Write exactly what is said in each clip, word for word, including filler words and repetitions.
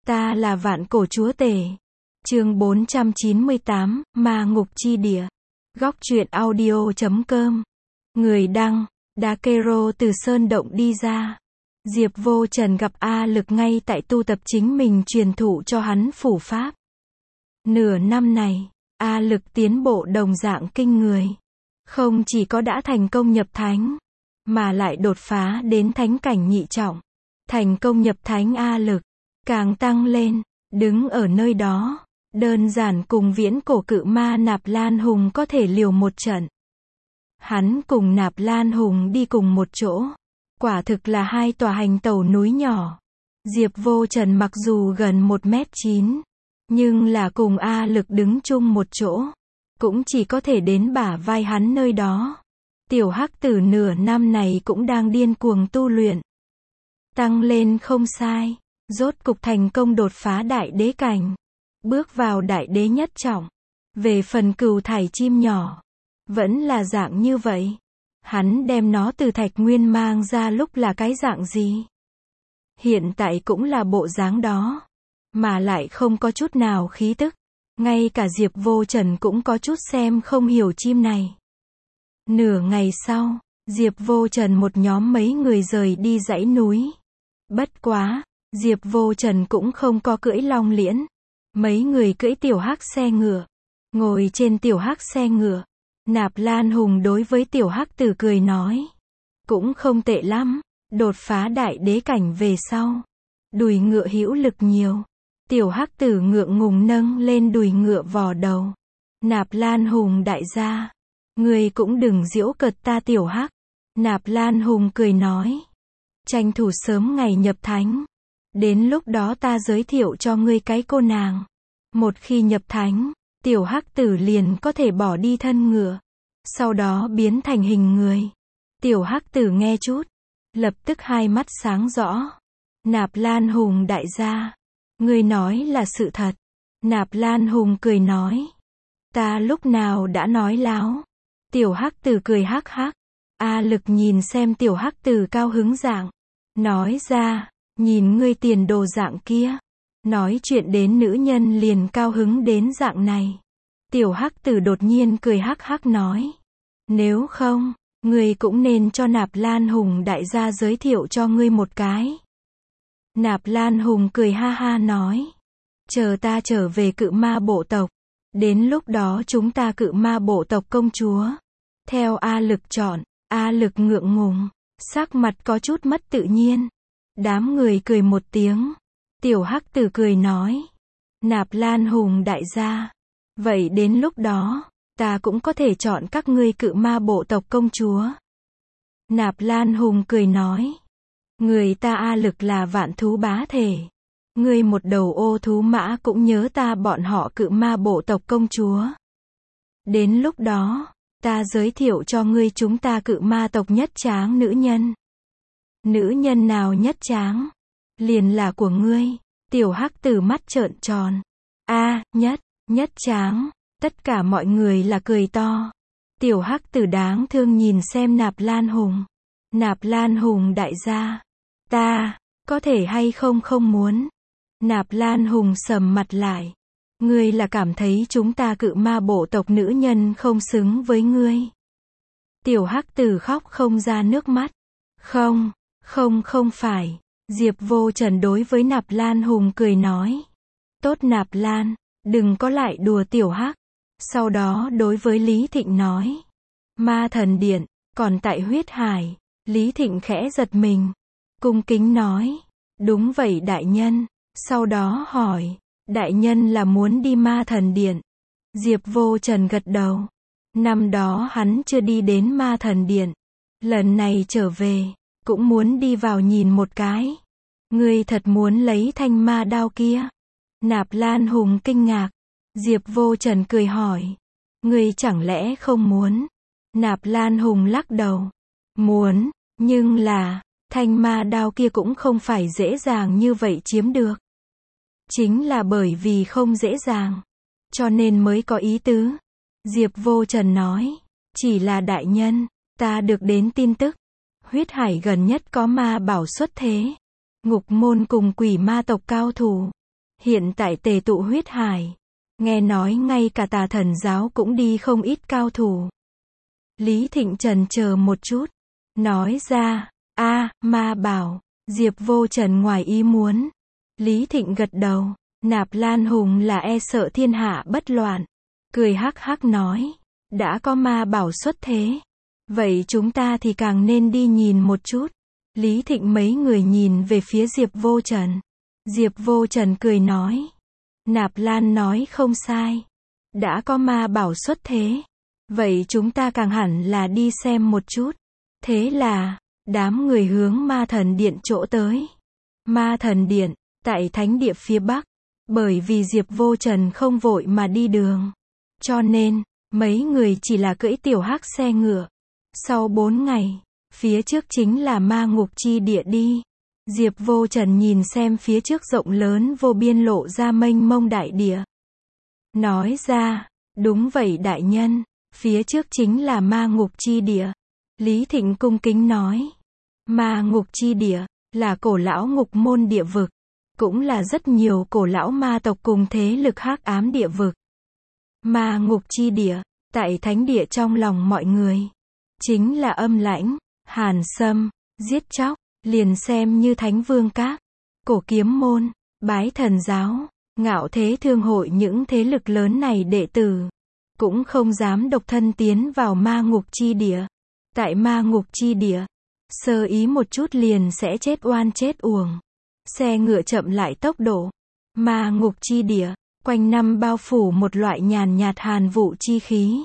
Ta là vạn cổ chúa tể. Chương bốn trăm chín mươi tám, Ma ngục chi địa. Góc truyện audio chấm com. Người đăng, Dakero từ sơn động đi ra. Diệp Vô Trần gặp A Lực ngay tại tu tập chính mình truyền thụ cho hắn phủ pháp. Nửa năm này, A Lực tiến bộ đồng dạng kinh người. Không chỉ có đã thành công nhập thánh, mà lại đột phá đến thánh cảnh nhị trọng. Thành công nhập thánh A Lực, càng tăng lên, đứng ở nơi đó, đơn giản cùng viễn cổ cự ma Nạp Lan Hùng có thể liều một trận. Hắn cùng Nạp Lan Hùng đi cùng một chỗ, quả thực là hai tòa hành tẩu núi nhỏ. Diệp Vô Trần mặc dù gần một mét chín, nhưng là cùng A Lực đứng chung một chỗ, cũng chỉ có thể đến bả vai hắn nơi đó. Tiểu Hắc Tử nửa năm này cũng đang điên cuồng tu luyện. Tăng lên không sai, rốt cục thành công đột phá đại đế cảnh, bước vào đại đế nhất trọng. Về phần Cừu Thải chim nhỏ, vẫn là dạng như vậy. Hắn đem nó từ Thạch Nguyên mang ra lúc là cái dạng gì? Hiện tại cũng là bộ dáng đó, mà lại không có chút nào khí tức. Ngay cả Diệp Vô Trần cũng có chút xem không hiểu chim này. Nửa ngày sau, Diệp Vô Trần một nhóm mấy người rời đi dãy núi. Bất quá, Diệp Vô Trần cũng không có cưỡi long liễn. Mấy người cưỡi tiểu hắc xe ngựa. Ngồi trên tiểu hắc xe ngựa, Nạp Lan Hùng đối với tiểu hắc tử cười nói. Cũng không tệ lắm, đột phá đại đế cảnh về sau. Đùi ngựa hữu lực nhiều. Tiểu hắc tử ngượng ngùng nâng lên đùi ngựa vò đầu. Nạp Lan Hùng đại gia, ngươi cũng đừng giễu cợt ta tiểu hắc. Nạp Lan Hùng cười nói. Tranh thủ sớm ngày nhập thánh. Đến lúc đó ta giới thiệu cho ngươi cái cô nàng. Một khi nhập thánh, tiểu hắc tử liền có thể bỏ đi thân ngựa, sau đó biến thành hình người. Tiểu hắc tử nghe chút, lập tức hai mắt sáng rõ. Nạp Lan Hùng đại gia, ngươi nói là sự thật. Nạp Lan Hùng cười nói. Ta lúc nào đã nói láo. Tiểu hắc tử cười hắc hắc. A Lực nhìn xem tiểu hắc tử cao hứng dạng, nói ra, nhìn ngươi tiền đồ dạng kia, nói chuyện đến nữ nhân liền cao hứng đến dạng này. Tiểu hắc tử đột nhiên cười hắc hắc nói. Nếu không, ngươi cũng nên cho Nạp Lan Hùng đại gia giới thiệu cho ngươi một cái. Nạp Lan Hùng cười ha ha nói. Chờ ta trở về cự ma bộ tộc. Đến lúc đó chúng ta cự ma bộ tộc công chúa. Theo A Lực chọn. A Lực ngượng ngùng, sắc mặt có chút mất tự nhiên. Đám người cười một tiếng. Tiểu hắc tử cười nói. Nạp Lan Hùng đại gia, vậy đến lúc đó, ta cũng có thể chọn các ngươi cự ma bộ tộc công chúa. Nạp Lan Hùng cười nói. Người ta A Lực là vạn thú bá thể. Ngươi một đầu ô thú mã cũng nhớ ta bọn họ cự ma bộ tộc công chúa. Đến lúc đó, ta giới thiệu cho ngươi chúng ta cự ma tộc nhất tráng nữ nhân. Nữ nhân nào nhất tráng? Liền là của ngươi. Tiểu hắc tử mắt trợn tròn. A, nhất, nhất tráng. Tất cả mọi người là cười to. Tiểu hắc tử đáng thương nhìn xem Nạp Lan Hùng. Nạp Lan Hùng đại gia, ta, có thể hay không không muốn. Nạp Lan Hùng sầm mặt lại. Ngươi là cảm thấy chúng ta cự ma bộ tộc nữ nhân không xứng với ngươi. Tiểu hắc tử khóc không ra nước mắt. Không, không không phải. Diệp Vô Trần đối với Nạp Lan Hùng cười nói. Tốt Nạp Lan, đừng có lại đùa tiểu hắc. Sau đó đối với Lý Thịnh nói. Ma thần điện, còn tại huyết hải. Lý Thịnh khẽ giật mình. Cung kính nói. Đúng vậy đại nhân. Sau đó hỏi. Đại nhân là muốn đi ma thần điện. Diệp Vô Trần gật đầu. Năm đó hắn chưa đi đến ma thần điện. Lần này trở về, cũng muốn đi vào nhìn một cái. Ngươi thật muốn lấy thanh ma đao kia? Nạp Lan Hùng kinh ngạc. Diệp Vô Trần cười hỏi. Ngươi chẳng lẽ không muốn? Nạp Lan Hùng lắc đầu. Muốn, nhưng là, thanh ma đao kia cũng không phải dễ dàng như vậy chiếm được. Chính là bởi vì không dễ dàng, cho nên mới có ý tứ. Diệp Vô Trần nói. Chỉ là đại nhân, ta được đến tin tức. Huyết hải gần nhất có ma bảo xuất thế. Ngục môn cùng quỷ ma tộc cao thủ. hiện tại tề tụ huyết hải. Nghe nói ngay cả Tà Thần giáo cũng đi không ít cao thủ. Lý Thịnh chần chờ một chút, nói ra, a, ma bảo. Diệp Vô Trần ngoài ý muốn. Lý Thịnh gật đầu, Nạp Lan Hùng là e sợ thiên hạ bất loạn. Cười hắc hắc nói, đã có ma bảo xuất thế. Vậy chúng ta thì càng nên đi nhìn một chút. Lý Thịnh mấy người nhìn về phía Diệp Vô Trần. Diệp Vô Trần cười nói, Nạp Lan nói không sai. Đã có ma bảo xuất thế. Vậy chúng ta càng hẳn là đi xem một chút. Thế là, đám người hướng Ma Thần Điện chỗ tới. Ma Thần Điện, tại thánh địa phía Bắc. Bởi vì Diệp Vô Trần không vội mà đi đường. Cho nên, mấy người chỉ là cưỡi tiểu hắc xe ngựa. Sau bốn ngày, phía trước chính là ma ngục chi địa đi. Diệp Vô Trần nhìn xem phía trước rộng lớn vô biên lộ ra mênh mông đại địa. Nói ra, đúng vậy đại nhân, phía trước chính là ma ngục chi địa. Lý Thịnh cung kính nói, ma ngục chi địa, là cổ lão ngục môn địa vực. Cũng là rất nhiều cổ lão ma tộc cùng thế lực hắc ám địa vực. Ma ngục chi địa, tại thánh địa trong lòng mọi người. Chính là âm lãnh, hàn sâm, giết chóc, liền xem như Thánh Vương Các, Cổ Kiếm Môn, Bái Thần Giáo, Ngạo Thế Thương Hội những thế lực lớn này đệ tử. Cũng không dám độc thân tiến vào ma ngục chi địa. Tại ma ngục chi địa, sơ ý một chút liền sẽ chết oan chết uổng. Xe ngựa chậm lại tốc độ. Ma ngục chi địa, quanh năm bao phủ một loại nhàn nhạt hàn vụ chi khí.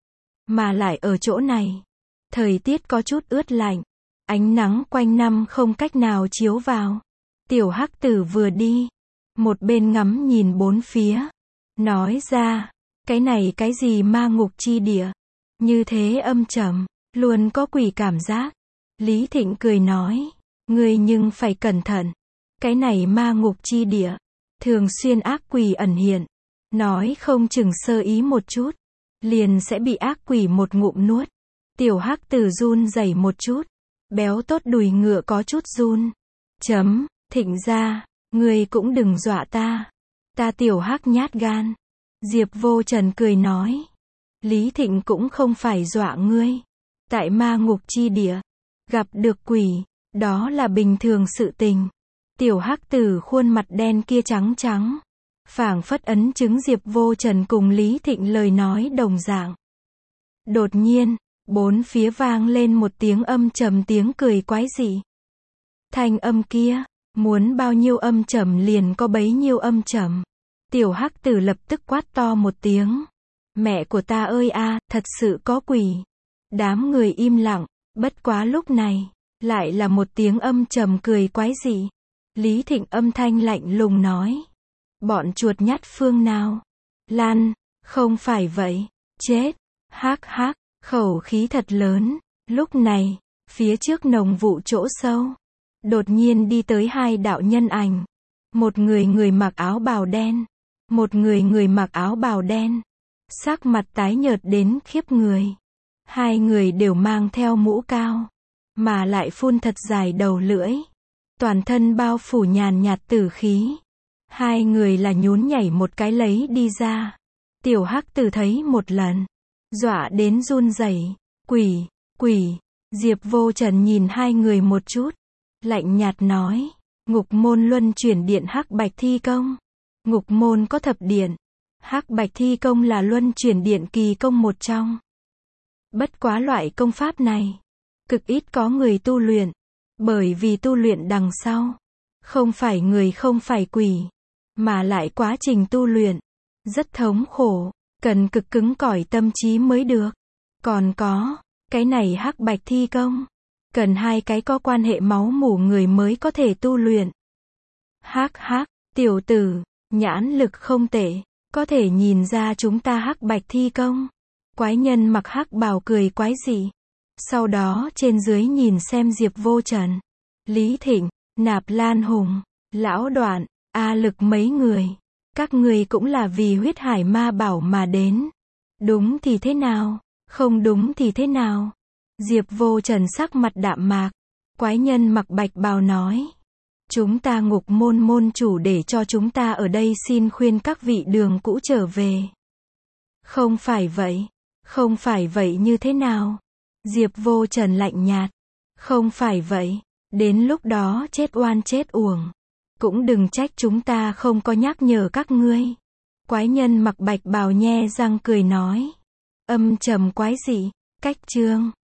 Mà lại ở chỗ này, thời tiết có chút ướt lạnh. Ánh nắng quanh năm không cách nào chiếu vào. Tiểu hắc tử vừa đi, một bên ngắm nhìn bốn phía. Nói ra, cái này cái gì ma ngục chi địa? Như thế âm trầm, luôn có quỷ cảm giác. Lý Thịnh cười nói, ngươi nhưng phải cẩn thận. Cái này ma ngục chi địa, thường xuyên ác quỷ ẩn hiện. Nói không chừng sơ ý một chút, liền sẽ bị ác quỷ một ngụm nuốt. Tiểu hắc tử run rẩy một chút. Béo tốt đùi ngựa có chút run. Chấm, Thịnh ra, ngươi cũng đừng dọa ta. Ta tiểu hắc nhát gan. Diệp Vô Trần cười nói. Lý Thịnh cũng không phải dọa ngươi. Tại ma ngục chi địa, gặp được quỷ, đó là bình thường sự tình. Tiểu hắc tử khuôn mặt đen kia trắng trắng. Phảng phất ấn chứng Diệp Vô Trần cùng Lý Thịnh lời nói đồng dạng. Đột nhiên, bốn phía vang lên một tiếng âm trầm tiếng cười quái dị. Thanh âm kia, muốn bao nhiêu âm trầm liền có bấy nhiêu âm trầm. Tiểu hắc tử lập tức quát to một tiếng. Mẹ của ta ơi a, thật sự có quỷ. Đám người im lặng, bất quá lúc này, lại là một tiếng âm trầm cười quái dị. Lý Thịnh âm thanh lạnh lùng nói. Bọn chuột nhắt phương nào? Lan, không phải vậy. Chết. Hắc hắc. Khẩu khí thật lớn. Lúc này, phía trước nồng vụ chỗ sâu, đột nhiên đi tới hai đạo nhân ảnh. Một người người mặc áo bào đen. Một người người mặc áo bào đen. Sắc mặt tái nhợt đến khiếp người. Hai người đều mang theo mũ cao. Mà lại phun thật dài đầu lưỡi. Toàn thân bao phủ nhàn nhạt tử khí. Hai người là nhún nhảy một cái lấy đi ra. Tiểu hắc tử thấy một lần. Dọa đến run rẩy. Quỷ, quỷ. Diệp Vô Trần nhìn hai người một chút. Lạnh nhạt nói. Ngục môn luân chuyển điện hắc bạch thi công. Ngục môn có thập điện. Hắc bạch thi công là luân chuyển điện kỳ công một trong. Bất quá loại công pháp này, cực ít có người tu luyện. Bởi vì tu luyện đằng sau, không phải người không phải quỷ, mà lại quá trình tu luyện, rất thống khổ, cần cực cứng cỏi tâm trí mới được. Còn có, cái này hắc bạch thi công, cần hai cái có quan hệ máu mủ người mới có thể tu luyện. Hắc hắc, tiểu tử, nhãn lực không tệ, có thể nhìn ra chúng ta hắc bạch thi công. Quái nhân mặc hắc bào cười quái dị. Sau đó trên dưới nhìn xem Diệp Vô Trần, Lý Thịnh, Nạp Lan Hùng, Lão Đoạn, A Lực mấy người. Các người cũng là vì huyết hải ma bảo mà đến. Đúng thì thế nào? Không đúng thì thế nào? Diệp Vô Trần sắc mặt đạm mạc. Quái nhân mặc bạch bào nói. Chúng ta ngục môn môn chủ để cho chúng ta ở đây xin khuyên các vị đường cũ trở về. Không phải vậy. Không phải vậy như thế nào? Diệp Vô Trần lạnh nhạt. Không phải vậy. Đến lúc đó chết oan chết uổng. Cũng đừng trách chúng ta không có nhắc nhở các ngươi. Quái nhân mặc bạch bào nhe răng cười nói. Âm trầm quái dị. Cách chương